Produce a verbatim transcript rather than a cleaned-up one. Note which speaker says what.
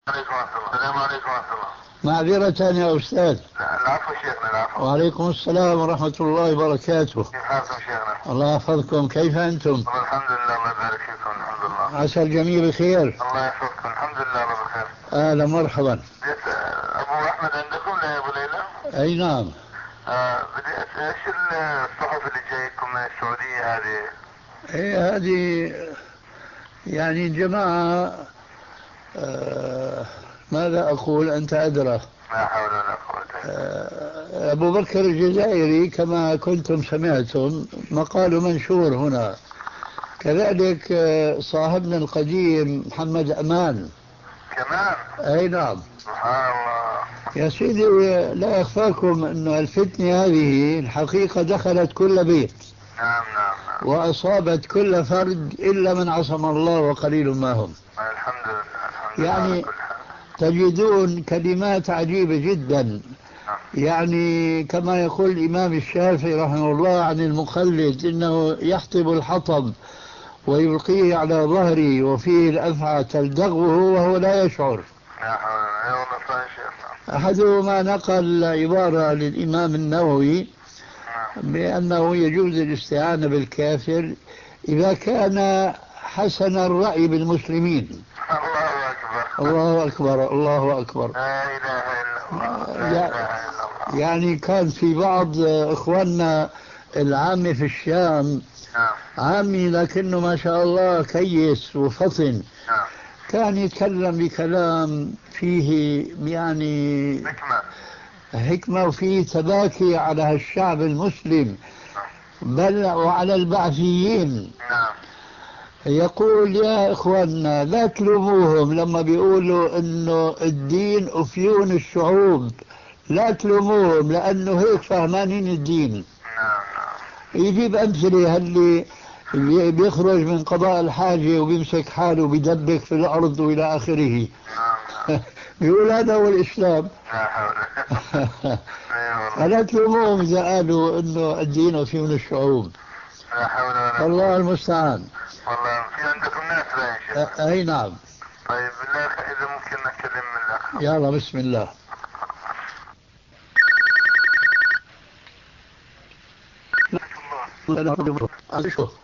Speaker 1: عليكم السلام. السلام عليكم ورحمة الله.
Speaker 2: معذرة يا أستاذ.
Speaker 1: العفو شيخنا، العفو.
Speaker 2: وعليكم السلام ورحمة الله وبركاته.
Speaker 1: كيف حالكم شيخنا؟
Speaker 2: الله يحفظكم، كيف أنتم؟
Speaker 1: الحمد لله، الله يبارك فيكم. الحمد لله.
Speaker 2: عسى الجميع بخير.
Speaker 1: الله يحفظكم. الحمد لله، الله بخير.
Speaker 2: أهلا مرحبا.
Speaker 1: أبو أحمد عندكم لا يا أبو ليلى؟
Speaker 2: أي نعم.
Speaker 1: آه بدي أسأل إيش الصحف اللي جايكم من السعودية هذه؟
Speaker 2: إيه هذه يعني جماعة، آه ماذا أقول، أنت أدرى.
Speaker 1: لا حول ولا قوة إلا بالله.
Speaker 2: آه أبو بكر الجزائري كما كنتم سمعتم مقال منشور هنا. كذلك آه صاحبنا القديم محمد أمان
Speaker 1: كمان؟
Speaker 2: أي نعم.
Speaker 1: سبحان الله.
Speaker 2: يا سيدي لا يخفاكم أن الفتنة هذه الحقيقة دخلت كل بيت.
Speaker 1: نعم نعم نعم.
Speaker 2: وأصابت كل فرد إلا من عصم الله وقليل ما هم.
Speaker 1: الحمد لله، الحمد لله.
Speaker 2: يعني تجدون كلمات عجيبة جدا. يعني كما يقول الإمام الشافعي رحمه الله عن المخلد إنه يحطب الحطب ويلقيه على ظهري وفيه الأفعى تلدغه وهو لا يشعر. أحدهما نقل عبارة للإمام النووي بأنه يجوز الاستعانة بالكافر إذا كان حسن الرأي بالمسلمين.
Speaker 1: الله أكبر،
Speaker 2: الله أكبر، الله أكبر.
Speaker 1: لا إله إلا الله، لا إله إلا الله.
Speaker 2: يعني كان في بعض إخواننا العامي في الشام، عامي لكنه ما شاء الله كيس وفطن، كان يتكلم بكلام فيه يعني
Speaker 1: حكمة
Speaker 2: حكمة وفيه تباكي على هالشعب المسلم بل وعلى البعثيين. يقول يا إخواننا لا تلوموهم لما بيقولوا إنه الدين أفيون الشعوب، لا تلوموهم لأنه هيك فهمانين الدين. يجيب أمثلة اللي بيخرج من قضاء الحاجة وبيمسك حاله وبيدبك في الأرض وإلى آخره. بيقول هذا هو الإسلام. فلا تلوموهم إذا قالوا إنه الدين أفيون الشعوب.
Speaker 1: لا حول ولا قوة.
Speaker 2: الله المستعان.
Speaker 1: والله في عندكم ناس لا يا شيخ.
Speaker 2: أي نعم.
Speaker 1: طيب بالله إذا ممكن نتكلم من الأخ.
Speaker 2: يلا بسم الله. الله